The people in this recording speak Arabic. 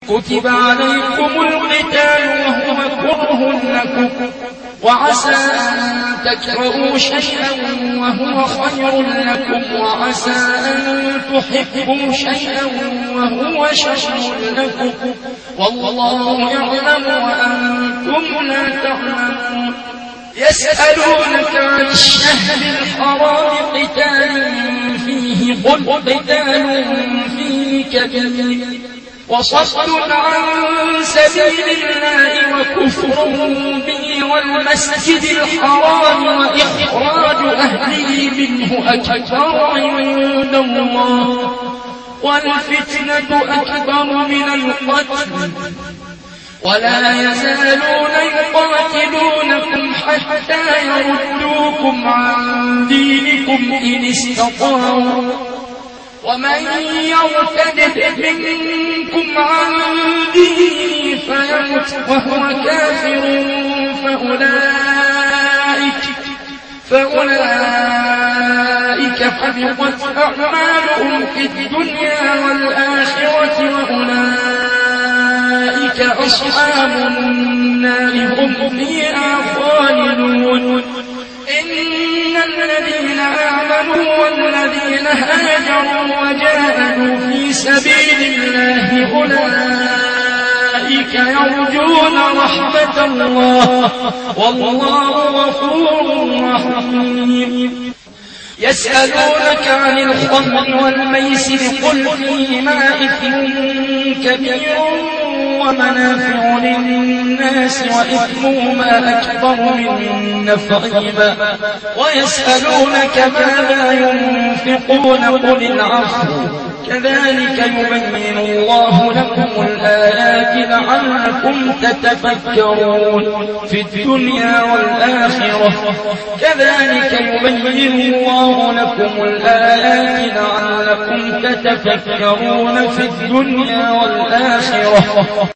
كتب عليكم القتال وهو كره لكم وعسى أن تكرهوا شيئا وهو خير لكم وعسى أن تحبوا شيئا وهو شر لكم والله يعلم وأنتم لا تعلمون. يسألونك عن الشهر الحرام قتال فيه قل قتال فيه كبير وصد عن سبيل الله وكفر به والمسجد الحرام وإخراج أهله منه أكبر عند الله والفتنة أكبر من القتل ولا يزالون يقاتلونكم حتى يردوكم عن دينكم إن استطاعوا ومن يرتد منكم عن دينه فيمت وهو كافر فأولئك حبطت أعمالهم في الدنيا والآخرة وأولئك أصحاب النار هم فيها خالدون. إن الذين آمنوا والذين هاجروا وجاهدوا في سبيل الله أولئك يرجون رحمة الله والله غفور رحيم. يسألونك عن الخمر والميسر قل فيهما إثم كبير ومنافع للناس وإثمهما أكبر من نفعهما ويسألونك ماذا ينفقون قل العفو كذلك يبين الله لكم الآيات لعلكم تتفكرون في الدنيا والآخرة كذلك يبين الله لكم الآيات لعلكم تتفكرون في الدنيا والآخرة.